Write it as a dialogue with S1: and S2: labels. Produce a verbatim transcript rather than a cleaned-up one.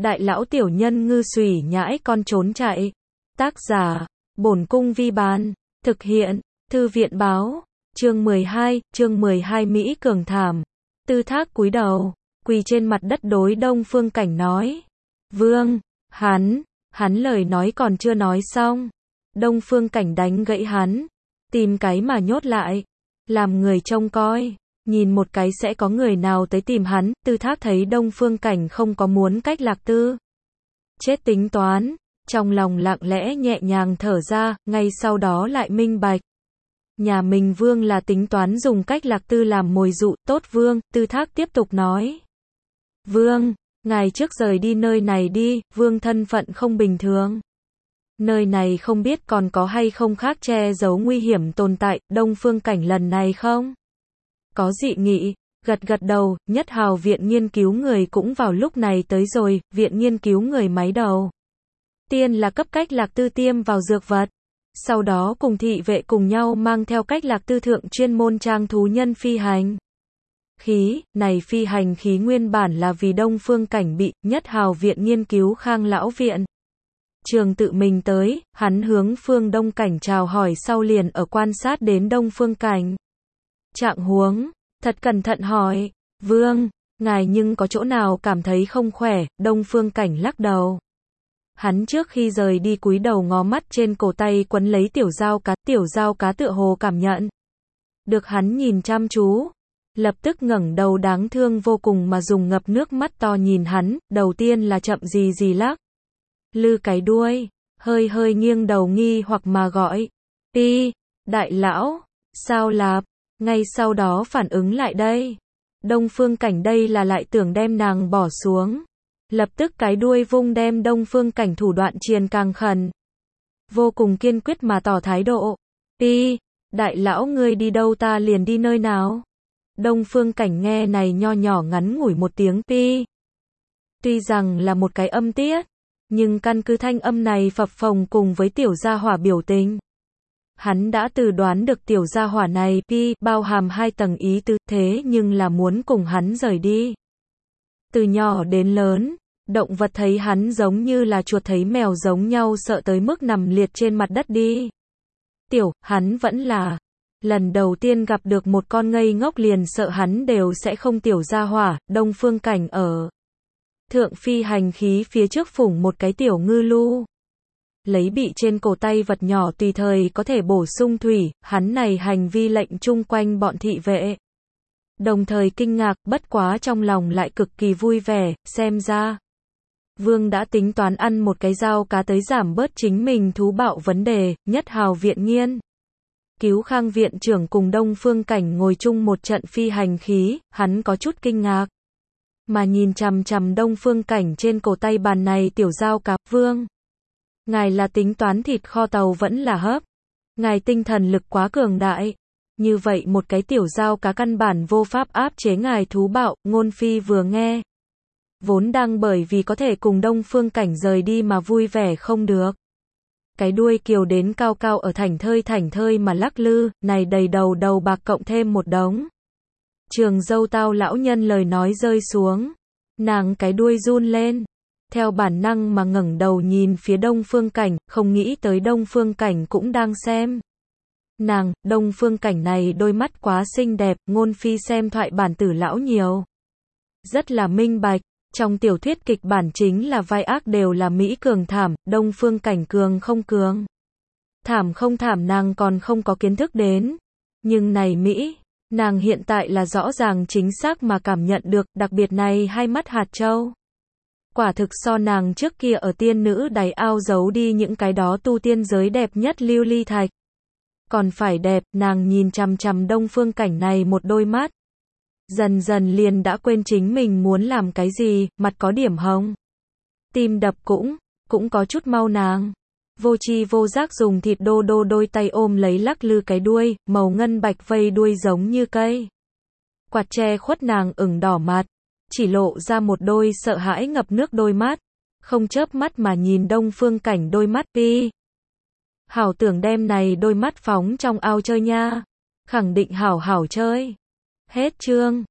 S1: đại lão tiểu nhân ngư xùy nhãi con trốn chạy. Tác giả, Bổn Cung Vi Bán. Thực hiện, Thư viện Báo. Chương mười hai, chương mười hai Mỹ Cường thảm. Tư Thác cúi đầu, quỳ trên mặt đất đối Đông Phương Cảnh nói. Vương, hắn, hắn lời nói còn chưa nói xong. Đông Phương Cảnh đánh gãy hắn. Tìm cái mà nhốt lại. Làm người trông coi. Nhìn một cái sẽ có người nào tới tìm hắn. Tư Thác thấy Đông Phương Cảnh không có muốn cách Lạc Tư chết tính toán. Trong lòng lặng lẽ nhẹ nhàng thở ra, ngay sau đó lại minh bạch. Nhà mình Vương là tính toán dùng cách Lạc Tư làm mồi dụ. Tốt Vương, Tư Thác tiếp tục nói. Vương, ngài trước rời đi nơi này đi, Vương thân phận không bình thường. Nơi này không biết còn có hay không khác che giấu nguy hiểm tồn tại. Đông Phương Cảnh lần này không có dị nghị, gật gật đầu. Nhất Hào viện nghiên cứu người cũng vào lúc này tới rồi. Viện nghiên cứu người máy đầu tiên là cấp cách Lạc Tư tiêm vào dược vật, sau đó cùng thị vệ cùng nhau mang theo cách Lạc Tư thượng chuyên môn trang thú nhân phi hành khí. Này phi hành khí nguyên bản là vì Đông Phương Cảnh bị Nhất Hào viện nghiên cứu Khang lão viện trường tự mình tới. Hắn hướng Phương Đông Cảnh chào hỏi sau liền ở quan sát đến Đông Phương Cảnh trạng huống, thật cẩn thận hỏi. Vương, ngài nhưng có chỗ nào cảm thấy không khỏe? Đông Phương Cảnh lắc đầu. Hắn trước khi rời đi cúi đầu ngó mắt trên cổ tay quấn lấy tiểu dao cá. Tiểu dao cá tựa hồ cảm nhận được hắn nhìn chăm chú, lập tức ngẩng đầu đáng thương vô cùng mà dùng ngập nước mắt to nhìn hắn. Đầu tiên là chậm gì gì lắc lư cái đuôi, hơi hơi nghiêng đầu nghi hoặc mà gọi. Pi, đại lão, sao lạp? Ngay sau đó phản ứng lại đây. Đông Phương Cảnh đây là lại tưởng đem nàng bỏ xuống. Lập tức cái đuôi vung đem Đông Phương Cảnh thủ đoạn triền càng khẩn. Vô cùng kiên quyết mà tỏ thái độ. Pi, đại lão ngươi đi đâu ta liền đi nơi nào. Đông Phương Cảnh nghe này nho nhỏ ngắn ngủi một tiếng pi. Tuy rằng là một cái âm tiết, nhưng căn cứ thanh âm này phập phồng cùng với tiểu gia hỏa biểu tình. Hắn đã từ đoán được tiểu gia hỏa này pi bao hàm hai tầng ý tứ, thế nhưng là muốn cùng hắn rời đi. Từ nhỏ đến lớn, động vật thấy hắn giống như là chuột thấy mèo giống nhau sợ tới mức nằm liệt trên mặt đất đi. Tiểu, hắn vẫn là lần đầu tiên gặp được một con ngây ngốc liền sợ hắn đều sẽ không tiểu gia hỏa. Đông Phương Cảnh ở thượng phi hành khí phía trước phủng một cái tiểu ngư lu. Lấy bị trên cổ tay vật nhỏ tùy thời có thể bổ sung thủy. Hắn này hành vi lệnh chung quanh bọn thị vệ đồng thời kinh ngạc, bất quá trong lòng lại cực kỳ vui vẻ. Xem ra Vương đã tính toán ăn một cái dao cá tới giảm bớt chính mình thú bạo vấn đề. Nhất Hào viện nghiên cứu Khang viện trưởng cùng Đông Phương Cảnh ngồi chung một trận phi hành khí. Hắn có chút kinh ngạc mà nhìn chằm chằm Đông Phương Cảnh trên cổ tay bàn này tiểu dao cá. Vương, ngài là tính toán thịt kho tàu vẫn là hấp? Ngài tinh thần lực quá cường đại. Như vậy một cái tiểu dao cá căn bản vô pháp áp chế ngài thú bạo. Ngôn phi vừa nghe, vốn đang bởi vì có thể cùng Đông Phương Cảnh rời đi mà vui vẻ không được. Cái đuôi kiều đến cao cao ở thảnh thơi thảnh thơi mà lắc lư, này đầy đầu đầu bạc cộng thêm một đống trường dâu tao lão nhân lời nói rơi xuống. Nàng cái đuôi run lên, theo bản năng mà ngẩng đầu nhìn phía Đông Phương Cảnh, không nghĩ tới Đông Phương Cảnh cũng đang xem nàng. Đông Phương Cảnh này đôi mắt quá xinh đẹp. Ngôn phi xem thoại bản tử lão nhiều, rất là minh bạch. Trong tiểu thuyết kịch bản chính là vai ác đều là Mỹ cường thảm. Đông Phương Cảnh cường không cường, thảm không thảm nàng còn không có kiến thức đến. Nhưng này Mỹ, nàng hiện tại là rõ ràng chính xác mà cảm nhận được. Đặc biệt này hai mắt hạt châu, quả thực so nàng trước kia ở tiên nữ đáy ao giấu đi những cái đó tu tiên giới đẹp nhất lưu ly thạch còn phải đẹp. Nàng nhìn chằm chằm Đông Phương Cảnh này một đôi mắt, dần dần liền đã quên chính mình muốn làm cái gì. Mặt có điểm hồng, tim đập cũng cũng có chút mau. Nàng vô tri vô giác dùng thịt đô đô đôi tay ôm lấy lắc lư cái đuôi, màu ngân bạch vây đuôi giống như cây quạt che khuất nàng ửng đỏ mặt, chỉ lộ ra một đôi sợ hãi ngập nước đôi mắt, không chớp mắt mà nhìn Đông Phương Cảnh đôi mắt. Pi, hảo tưởng đem này đôi mắt phóng trong ao chơi nha, khẳng định hảo hảo chơi. Hết chương.